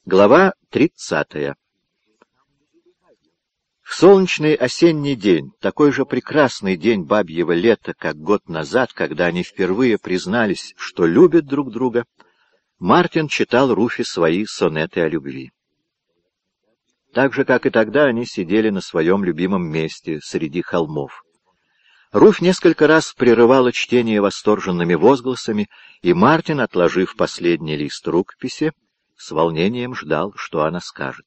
Глава 30. В солнечный осенний день, такой же прекрасный день бабьего лета, как год назад, когда они впервые признались, что любят друг друга, Мартин читал Руфи свои сонеты о любви. Так же, как и тогда, они сидели на своем любимом месте среди холмов. Руфь несколько раз прерывала чтение восторженными возгласами, и Мартин, отложив последний лист рукописи, с волнением ждал, что она скажет.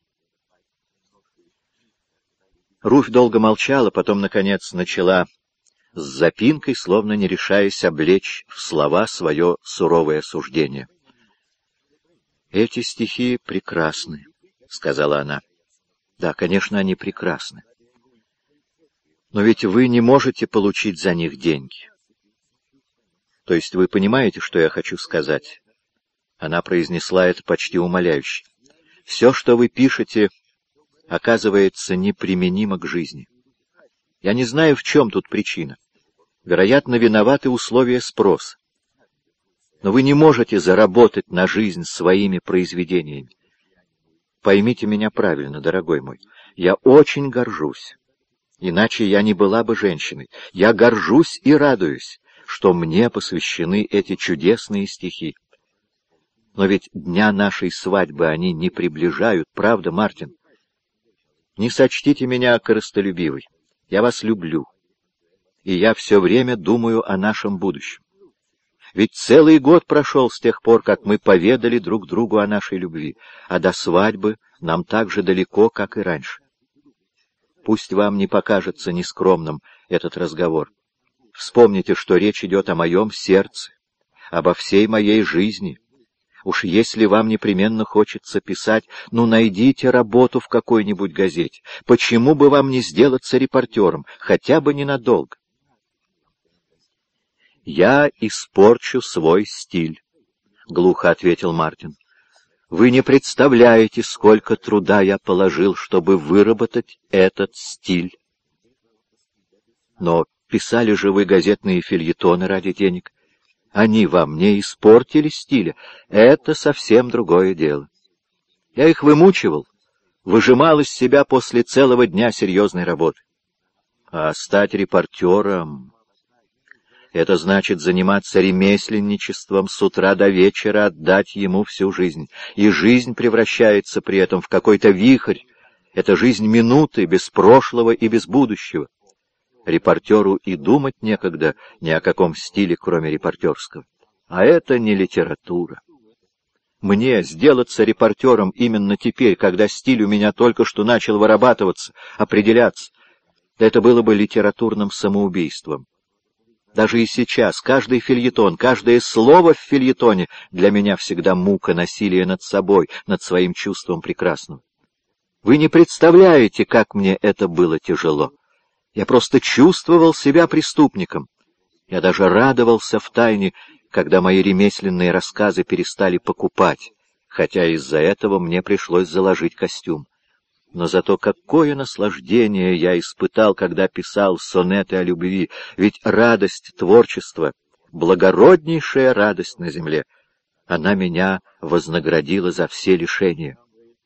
Руфь долго молчала, потом, наконец, начала с запинкой, словно не решаясь облечь в слова свое суровое суждение. «Эти стихи прекрасны», — сказала она. «Да, конечно, они прекрасны. Но ведь вы не можете получить за них деньги. То есть вы понимаете, что я хочу сказать?» Она произнесла это почти умоляюще. «Все, что вы пишете, оказывается неприменимо к жизни. Я не знаю, в чем тут причина. Вероятно, виноваты условия спроса. Но вы не можете заработать на жизнь своими произведениями. Поймите меня правильно, дорогой мой. Я очень горжусь. Иначе я не была бы женщиной. Я горжусь и радуюсь, что мне посвящены эти чудесные стихи. Но ведь дня нашей свадьбы они не приближают, правда, Мартин? Не сочтите меня корыстолюбивой. Я вас люблю. И я все время думаю о нашем будущем. Ведь целый год прошел с тех пор, как мы поведали друг другу о нашей любви, а до свадьбы нам так же далеко, как и раньше. Пусть вам не покажется нескромным этот разговор. Вспомните, что речь идет о моем сердце, обо всей моей жизни. Уж если вам непременно хочется писать, ну, найдите работу в какой-нибудь газете. Почему бы вам не сделаться репортером, хотя бы ненадолго? «Я испорчу свой стиль», — глухо ответил Мартин. «Вы не представляете, сколько труда я положил, чтобы выработать этот стиль. Но писали же вы газетные фельетоны ради денег. Они вам не испортили стиля. Это совсем другое дело. Я их вымучивал, выжимал из себя после целого дня серьезной работы. А стать репортером — это значит заниматься ремесленничеством с утра до вечера, отдать ему всю жизнь. И жизнь превращается при этом в какой-то вихрь. Это жизнь минуты, без прошлого и без будущего. Репортеру и думать некогда ни о каком стиле, кроме репортерского. А это не литература. Мне сделаться репортером именно теперь, когда стиль у меня только что начал вырабатываться, определяться, это было бы литературным самоубийством. Даже и сейчас каждый фельетон, каждое слово в фельетоне для меня всегда мука, насилие над собой, над своим чувством прекрасного. Вы не представляете, как мне это было тяжело. Я просто чувствовал себя преступником. Я даже радовался втайне, когда мои ремесленные рассказы перестали покупать, хотя из-за этого мне пришлось заложить костюм. Но зато какое наслаждение я испытал, когда писал сонеты о любви, ведь радость творчества — благороднейшая радость на земле. Она меня вознаградила за все лишения.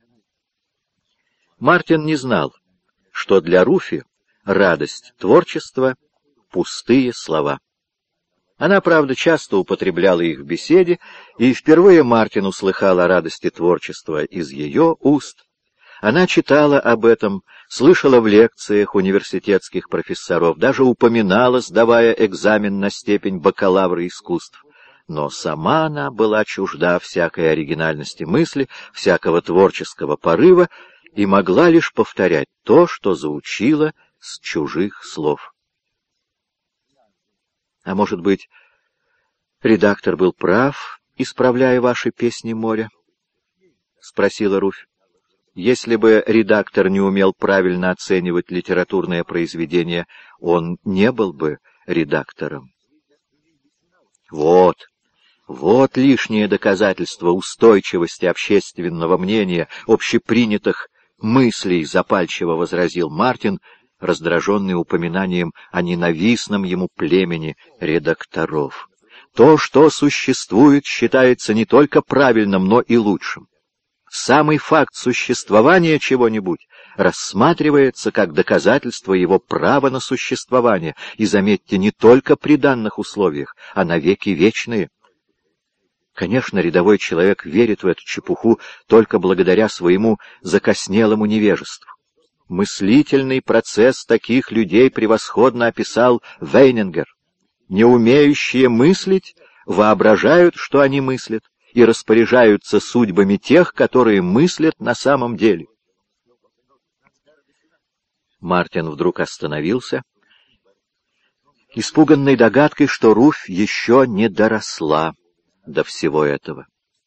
Мартин не знал, что для Руфи радость творчества — пустые слова. Она, правда, часто употребляла их в беседе, и впервые Мартин услыхал о радости творчества из ее уст. Она читала об этом, слышала в лекциях университетских профессоров, даже упоминала, сдавая экзамен на степень бакалавра искусств. Но сама она была чужда всякой оригинальности мысли, всякого творческого порыва, и могла лишь повторять то, что заучила с чужих слов. А может быть, редактор был прав, исправляя ваши песни моря? — спросила Руфь. Если бы редактор не умел правильно оценивать литературное произведение, он не был бы редактором. Вот лишнее доказательство устойчивости общественного мнения, общепринятых мыслей, запальчиво возразил Мартин, раздраженный упоминанием о ненавистном ему племени редакторов. То, что существует, считается не только правильным, но и лучшим. самый факт существования чего-нибудь рассматривается как доказательство его права на существование, и, заметьте, не только при данных условиях, а навеки вечные. Конечно, рядовой человек верит в эту чепуху только благодаря своему закоснелому невежеству. Мыслительный процесс таких людей превосходно описал Вейнингер. Не умеющие мыслить воображают, что они мыслят, и распоряжаются судьбами тех, которые мыслят на самом деле. Мартин вдруг остановился, испуганный догадкой, что Руфь еще не доросла до всего этого.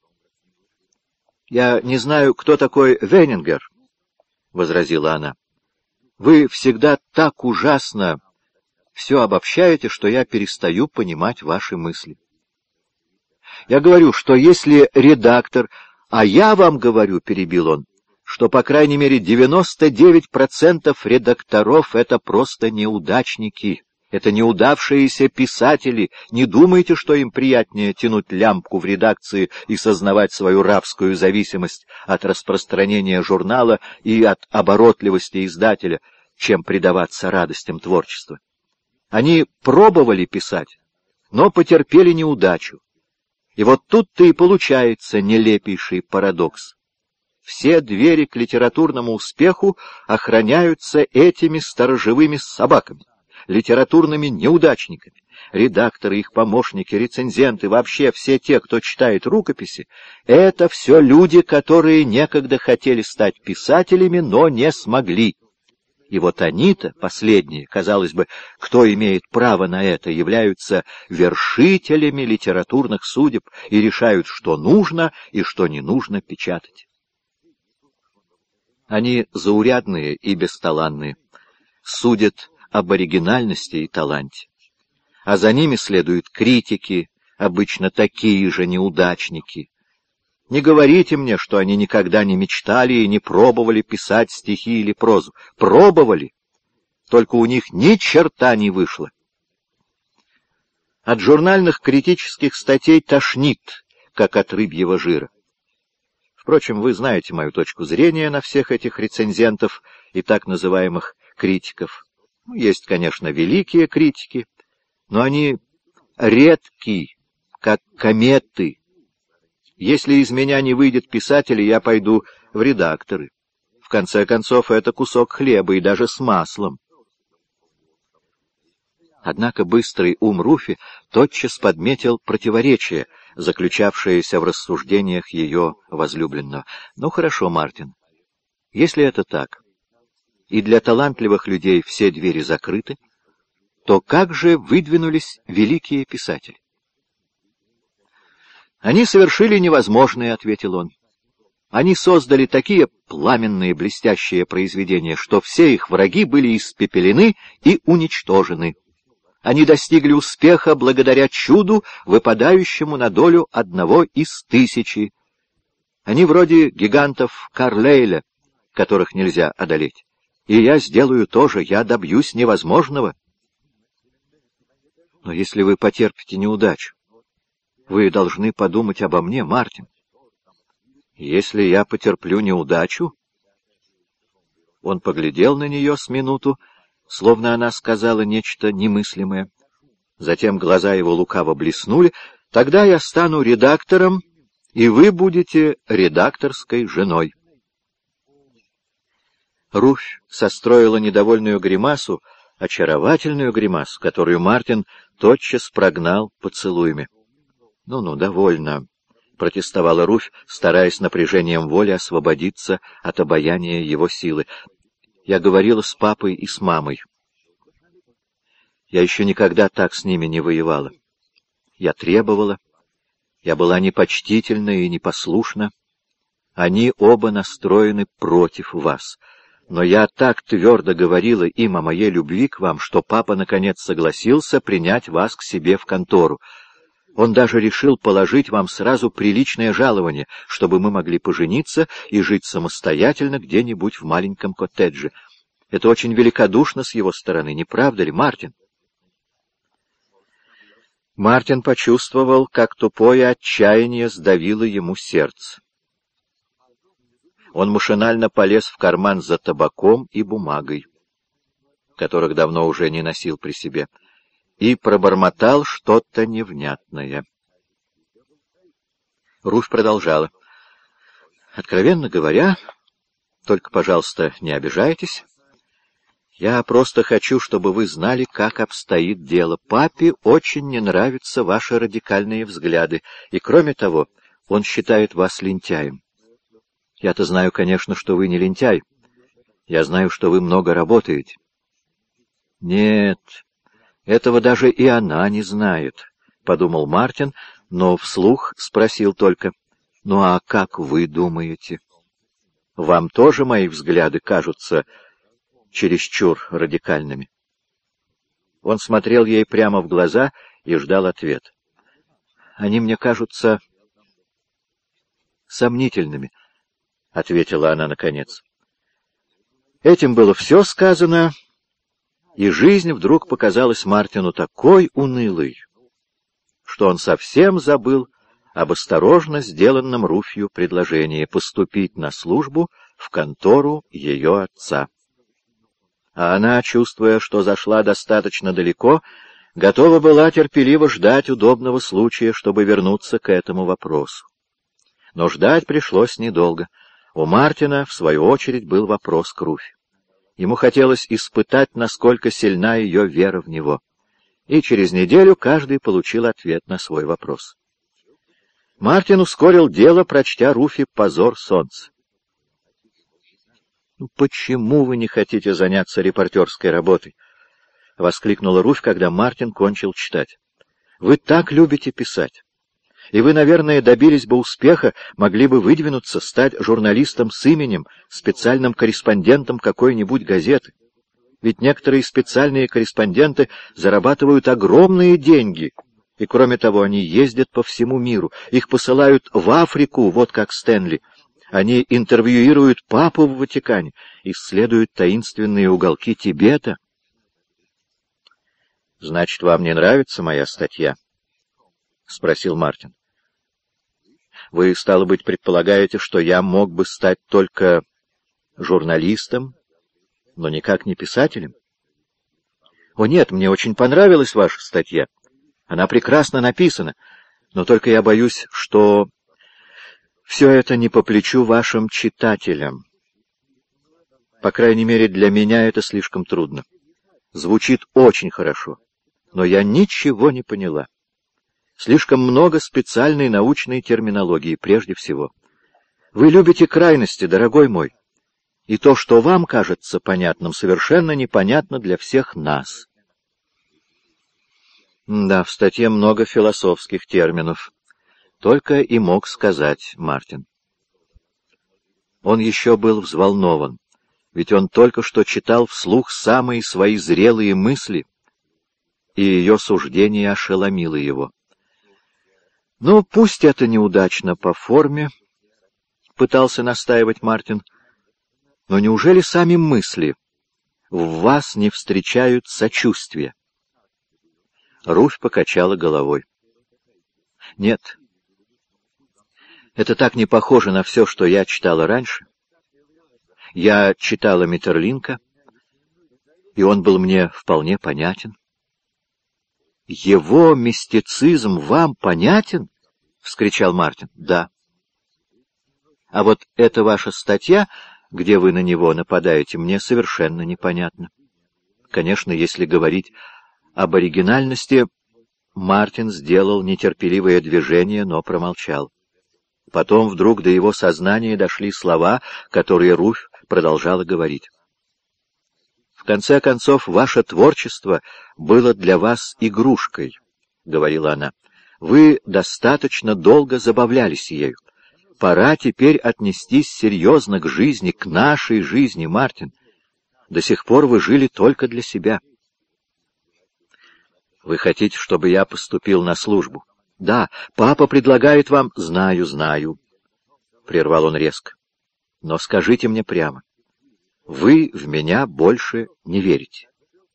«Я не знаю, кто такой Вейнингер», — возразила она. «Вы всегда так ужасно все обобщаете, что я перестаю понимать ваши мысли. Я говорю, что если редактор, а я вам говорю, — перебил он, — что, по крайней мере, 99% редакторов — это просто неудачники, это неудавшиеся писатели. Не думайте, что им приятнее тянуть лямку в редакции и сознавать свою рабскую зависимость от распространения журнала и от оборотливости издателя, чем предаваться радостям творчества. Они пробовали писать, но потерпели неудачу. И вот тут-то и получается нелепейший парадокс. Все двери к литературному успеху охраняются этими сторожевыми собаками, литературными неудачниками. Редакторы, их помощники, рецензенты, вообще все те, кто читает рукописи, это все люди, которые некогда хотели стать писателями, но не смогли. И вот они-то, последние, казалось бы, кто имеет право на это, являются вершителями литературных судеб и решают, что нужно и что не нужно печатать. Они заурядные и бесталанные, судят об оригинальности и таланте. А за ними следуют критики, обычно такие же неудачники. Не говорите мне, что они никогда не мечтали и не пробовали писать стихи или прозу. Пробовали, только у них ни черта не вышло. От журнальных критических статей тошнит, как от рыбьего жира. Впрочем, вы знаете мою точку зрения на всех этих рецензентов и так называемых критиков. Есть, конечно, великие критики, но они редки, как кометы. Если из меня не выйдет писатель, я пойду в редакторы. В конце концов, это кусок хлеба, и даже с маслом. Однако быстрый ум Руфи тотчас подметил противоречие, заключавшееся в рассуждениях ее возлюбленного. Ну хорошо, Мартин, если это так, и для талантливых людей все двери закрыты, то как же выдвинулись великие писатели? «Они совершили невозможное», — ответил он. «Они создали такие пламенные блестящие произведения, что все их враги были испепелены и уничтожены. Они достигли успеха благодаря чуду, выпадающему на долю одного из тысячи. Они вроде гигантов Карлейля, которых нельзя одолеть. И я сделаю то же, я добьюсь невозможного». «Но если вы потерпите неудачу, вы должны подумать обо мне, Мартин. Если я потерплю неудачу...» Он поглядел на нее с минуту, словно она сказала нечто немыслимое. Затем глаза его лукаво блеснули. «Тогда я стану редактором, и вы будете редакторской женой». Руфь состроила недовольную гримасу, очаровательную гримасу, которую Мартин тотчас прогнал поцелуями. «Ну-ну, довольно», — протестовала Руфь, стараясь напряжением воли освободиться от обаяния его силы. «Я говорила с папой и с мамой. Я еще никогда так с ними не воевала. Я требовала, я была непочтительна и непослушна. Они оба настроены против вас. Но я так твердо говорила им о моей любви к вам, что папа наконец согласился принять вас к себе в контору. Он даже решил положить вам сразу приличное жалование, чтобы мы могли пожениться и жить самостоятельно где-нибудь в маленьком коттедже. Это очень великодушно с его стороны, не правда ли, Мартин?» Мартин почувствовал, как тупое отчаяние сдавило ему сердце. Он машинально полез в карман за табаком и бумагой, которых давно уже не носил при себе, и пробормотал что-то невнятное. Руфь продолжала. «Откровенно говоря, только, пожалуйста, не обижайтесь. Я просто хочу, чтобы вы знали, как обстоит дело. Папе очень не нравятся ваши радикальные взгляды, и, кроме того, он считает вас лентяем. Я-то знаю, конечно, что вы не лентяй. Я знаю, что вы много работаете». «Нет, этого даже и она не знает», — подумал Мартин, но вслух спросил только: «Ну а как вы думаете? Вам тоже мои взгляды кажутся чересчур радикальными?» Он смотрел ей прямо в глаза и ждал ответ. «Они мне кажутся сомнительными», — ответила она наконец. Этим было все сказано, и жизнь вдруг показалась Мартину такой унылой, что он совсем забыл об осторожно сделанном Руфью предложении поступить на службу в контору ее отца. А она, чувствуя, что зашла достаточно далеко, готова была терпеливо ждать удобного случая, чтобы вернуться к этому вопросу. Но ждать пришлось недолго. У Мартина, в свою очередь, был вопрос к Руфь. Ему хотелось испытать, насколько сильна ее вера в него. И через неделю каждый получил ответ на свой вопрос. Мартин ускорил дело, прочтя Руфи «Позор солнца». «Почему вы не хотите заняться репортерской работой?» — воскликнула Руфь, когда Мартин кончил читать. «Вы так любите писать. И вы, наверное, добились бы успеха, могли бы выдвинуться, стать журналистом с именем, специальным корреспондентом какой-нибудь газеты. Ведь некоторые специальные корреспонденты зарабатывают огромные деньги, и, кроме того, они ездят по всему миру. Их посылают в Африку, вот как Стэнли. Они интервьюируют папу в Ватикане, исследуют таинственные уголки Тибета». «Значит, вам не нравится моя статья?» — спросил Мартин. «Вы, стало быть, предполагаете, что я мог бы стать только журналистом, но никак не писателем?» «О нет, мне очень понравилась ваша статья. Она прекрасно написана, но только я боюсь, что все это не по плечу вашим читателям. По крайней мере, для меня это слишком трудно. Звучит очень хорошо, но я ничего не поняла. Слишком много специальной научной терминологии, прежде всего. Вы любите крайности, дорогой мой, и то, что вам кажется понятным, совершенно непонятно для всех нас». Да, в статье много философских терминов. Только и мог сказать Мартин. Он еще был взволнован, ведь он только что читал вслух самые свои зрелые мысли, и ее суждение ошеломило его. «Ну, пусть это неудачно по форме», — пытался настаивать Мартин, — «но неужели сами мысли в вас не встречают сочувствия?» Руфь покачала головой. «Нет, это так не похоже на все, что я читала раньше. Я читала Метерлинка, и он был мне вполне понятен». «Его мистицизм вам понятен?» — вскричал Мартин. «Да». «А вот эта ваша статья, где вы на него нападаете, мне совершенно непонятна. Конечно, если говорить об оригинальности...» Мартин сделал нетерпеливое движение, но промолчал. Потом вдруг до его сознания дошли слова, которые Руфь продолжала говорить. «В конце концов, ваше творчество было для вас игрушкой», — говорила она. «Вы достаточно долго забавлялись ею. Пора теперь отнестись серьезно к жизни, к нашей жизни, Мартин. До сих пор вы жили только для себя». «Вы хотите, чтобы я поступил на службу?» «Да, папа предлагает вам...» «Знаю, знаю», — прервал он резко. «Но скажите мне прямо, вы в меня больше не верите?»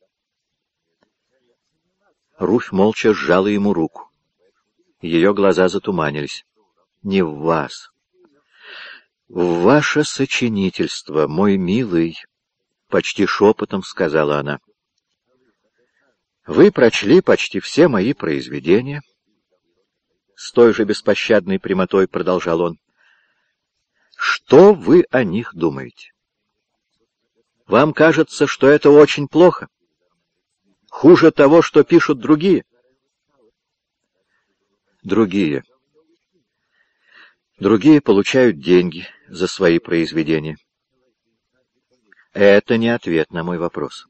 Руфь молча сжала ему руку. Ее глаза затуманились. «Не в вас. «Ваше сочинительство, мой милый», — почти шепотом сказала она. «Вы прочли почти все мои произведения». С той же беспощадной прямотой продолжал он. «Что вы о них думаете? Вам кажется, что это очень плохо? Хуже того, что пишут другие?» Другие получают деньги за свои произведения. Это не ответ на мой вопрос.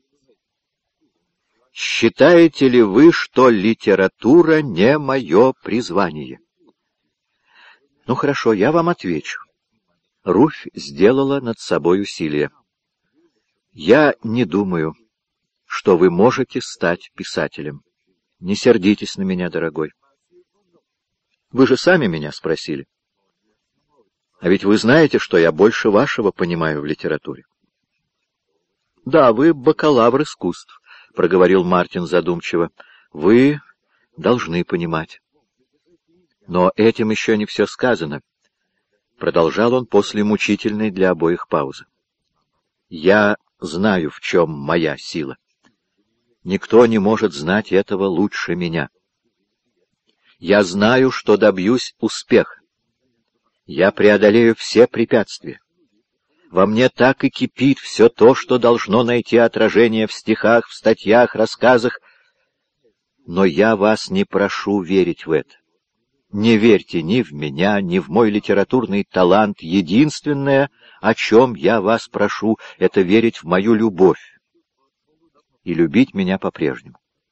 Считаете ли вы, что литература не мое призвание? Ну хорошо, я вам отвечу. Руфь сделала над собой усилие. Я не думаю, что вы можете стать писателем. Не сердитесь на меня, дорогой. Вы же сами меня спросили. А ведь вы знаете, что я больше вашего понимаю в литературе. Да, вы бакалавр искусств, — проговорил Мартин задумчиво. Вы должны понимать. Но этим еще не все сказано. Продолжал он после мучительной для обоих паузы. Я знаю, в чем моя сила. Никто не может знать этого лучше меня. Я знаю, что добьюсь успеха. Я преодолею все препятствия. Во мне так и кипит все то, что должно найти отражение в стихах, в статьях, рассказах. Но я вас не прошу верить в это. Не верьте ни в меня, ни в мой литературный талант. Единственное, о чем я вас прошу, это верить в мою любовь и любить меня по-прежнему.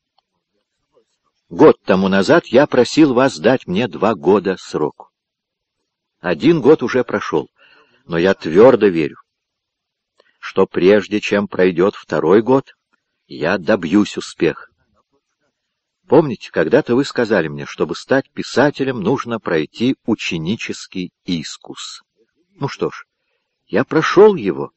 Год тому назад я просил вас дать мне 2 года сроку. 1 год уже прошел, но я твердо верю, что прежде чем пройдет 2-й год, я добьюсь успеха. Помните, когда-то вы сказали мне, чтобы стать писателем, нужно пройти ученический искус. Ну что ж, я прошел его.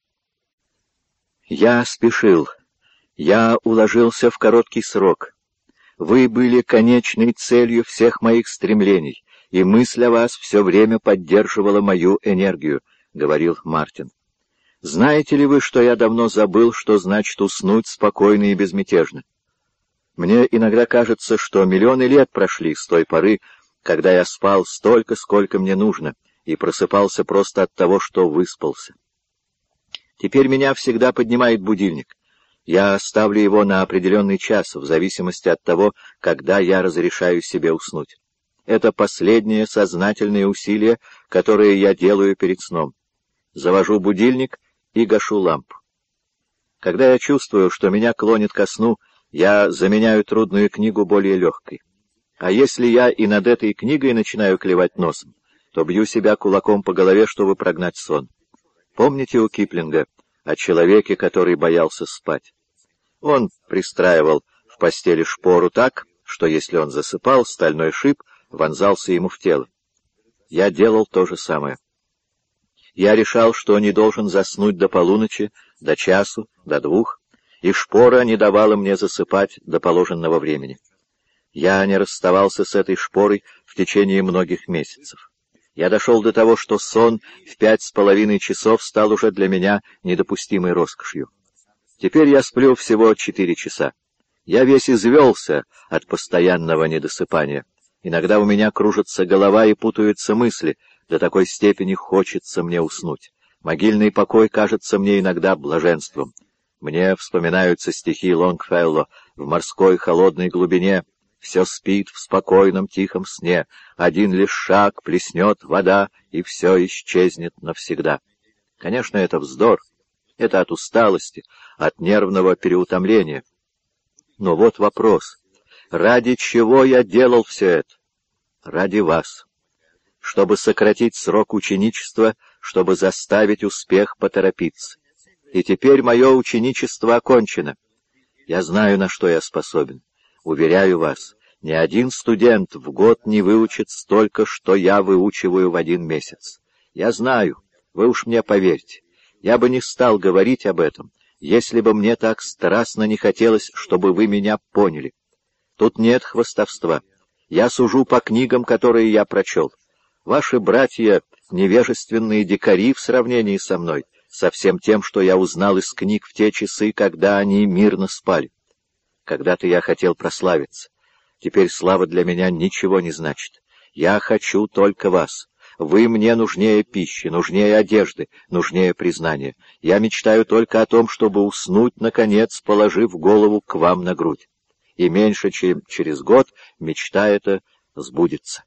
Я спешил, я уложился в короткий срок. Вы были конечной целью всех моих стремлений, и мысль о вас все время поддерживала мою энергию, — говорил Мартин. Знаете ли вы, что я давно забыл, что значит уснуть спокойно и безмятежно? Мне иногда кажется, что миллионы лет прошли с той поры, когда я спал столько, сколько мне нужно, и просыпался просто от того, что выспался. Теперь меня всегда поднимает будильник. Я ставлю его на определенный час, в зависимости от того, когда я разрешаю себе уснуть. Это последнее сознательное усилие, которое я делаю перед сном. Завожу будильник и гашу лампу. Когда я чувствую, что меня клонит ко сну, я заменяю трудную книгу более легкой. А если я и над этой книгой начинаю клевать носом, то бью себя кулаком по голове, чтобы прогнать сон. Помните у Киплинга о человеке, который боялся спать? Он пристраивал в постели шпору так, что если он засыпал, стальной шип вонзался ему в тело. Я делал то же самое. Я решал, что не должен заснуть до полуночи, до часу, до 2, и шпора не давала мне засыпать до положенного времени. Я не расставался с этой шпорой в течение многих месяцев. Я дошел до того, что сон в 5,5 часов стал уже для меня недопустимой роскошью. Теперь я сплю всего 4 часа. Я весь извелся от постоянного недосыпания. Иногда у меня кружится голова и путаются мысли, до такой степени хочется мне уснуть. Могильный покой кажется мне иногда блаженством. Мне вспоминаются стихи Лонгфелло: «В морской холодной глубине все спит в спокойном тихом сне, один лишь шаг, плеснет вода, и все исчезнет навсегда». Конечно, это вздор. Это от усталости, от нервного переутомления. Но вот вопрос. Ради чего я делал все это? Ради вас. Чтобы сократить срок ученичества, чтобы заставить успех поторопиться. И теперь мое ученичество окончено. Я знаю, на что я способен. Уверяю вас, ни один студент в год не выучит столько, что я выучиваю в 1 месяц. Я знаю, вы уж мне поверьте. Я бы не стал говорить об этом, если бы мне так страстно не хотелось, чтобы вы меня поняли. Тут нет хвастовства. Я сужу по книгам, которые я прочел. Ваши братья невежественные дикари в сравнении со мной, со всем тем, что я узнал из книг в те часы, когда они мирно спали. Когда-то я хотел прославиться. Теперь слава для меня ничего не значит. Я хочу только вас. Вы мне нужнее пищи, нужнее одежды, нужнее признания. Я мечтаю только о том, чтобы уснуть, наконец, положив голову к вам на грудь. И меньше чем через год мечта эта сбудется.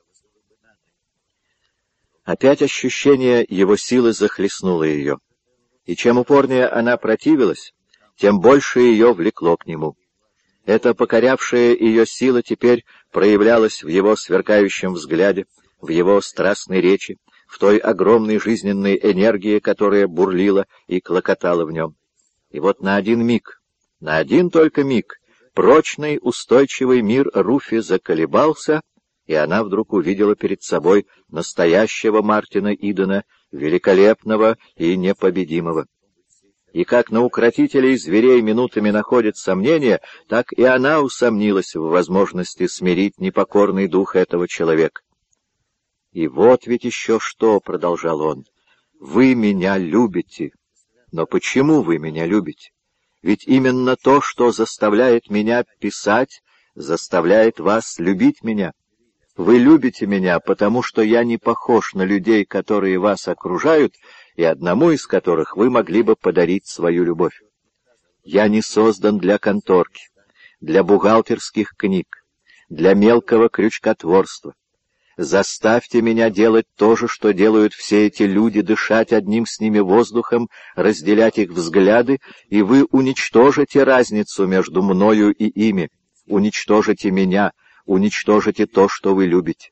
Опять ощущение его силы захлестнуло ее. И чем упорнее она противилась, тем больше ее влекло к нему. Эта покорявшая ее сила теперь проявлялась в его сверкающем взгляде, в его страстной речи, в той огромной жизненной энергии, которая бурлила и клокотала в нем. И вот на один миг, на один только миг, прочный, устойчивый мир Руфи заколебался, и она вдруг увидела перед собой настоящего Мартина Идена, великолепного и непобедимого. И как на укротителей зверей минутами находит сомнения, так и она усомнилась в возможности смирить непокорный дух этого человека. «И вот ведь еще что», — продолжал он, — «вы меня любите. Но почему вы меня любите? Ведь именно то, что заставляет меня писать, заставляет вас любить меня. Вы любите меня, потому что я не похож на людей, которые вас окружают, и одному из которых вы могли бы подарить свою любовь. Я не создан для конторки, для бухгалтерских книг, для мелкого крючкотворства. Заставьте меня делать то же, что делают все эти люди, дышать одним с ними воздухом, разделять их взгляды, и вы уничтожите разницу между мною и ими, уничтожите меня, уничтожите то, что вы любите.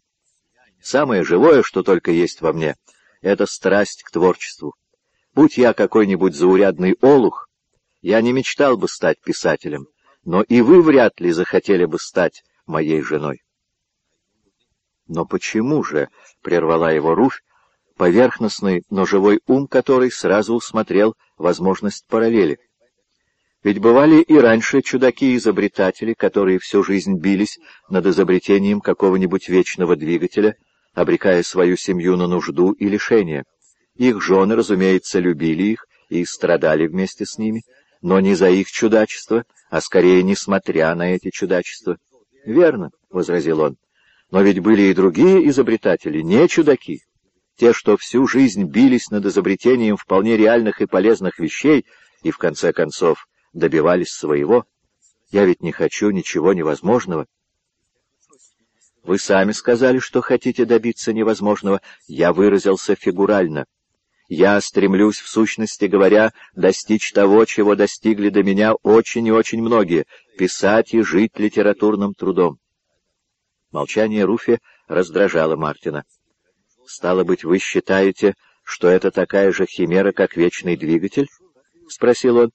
Самое живое, что только есть во мне, — это страсть к творчеству. Будь я какой-нибудь заурядный олух, я не мечтал бы стать писателем, но и вы вряд ли захотели бы стать моей женой. «Но почему же?» — прервала его Руфь, поверхностный, но живой ум который сразу усмотрел возможность параллели. Ведь бывали и раньше чудаки-изобретатели, которые всю жизнь бились над изобретением какого-нибудь вечного двигателя, обрекая свою семью на нужду и лишение. Их жены, разумеется, любили их и страдали вместе с ними, но не за их чудачество, а скорее несмотря на эти чудачества. «Верно», — возразил он. Но ведь были и другие изобретатели, не чудаки. Те, что всю жизнь бились над изобретением вполне реальных и полезных вещей, и, в конце концов, добивались своего. Я ведь не хочу ничего невозможного. Вы сами сказали, что хотите добиться невозможного. Я выразился фигурально. Я стремлюсь, в сущности говоря, достичь того, чего достигли до меня очень и очень многие — писать и жить литературным трудом. Молчание Руфи раздражало Мартина. «Стало быть, вы считаете, что это такая же химера, как вечный двигатель?» — спросил он.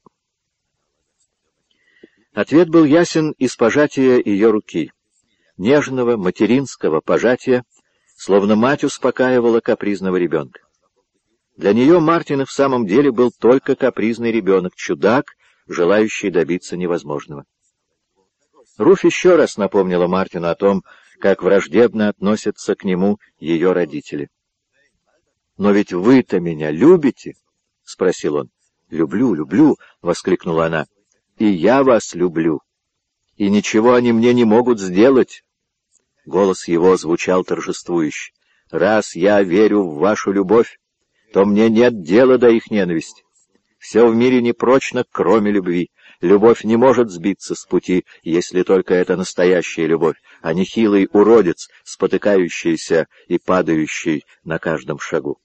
Ответ был ясен из пожатия ее руки. Нежного, материнского пожатия, словно мать успокаивала капризного ребенка. Для нее Мартин и в самом деле был только капризный ребенок, чудак, желающий добиться невозможного. Руфь еще раз напомнила Мартину о том, как враждебно относятся к нему ее родители. «Но ведь вы-то меня любите?» — спросил он. «Люблю, люблю!» — воскликнула она. «И я вас люблю. И ничего они мне не могут сделать». Голос его звучал торжествующе. «Раз я верю в вашу любовь, то мне нет дела до их ненависти. Все в мире непрочно, кроме любви. Любовь не может сбиться с пути, если только это настоящая любовь, а не хилый уродец, спотыкающийся и падающий на каждом шагу.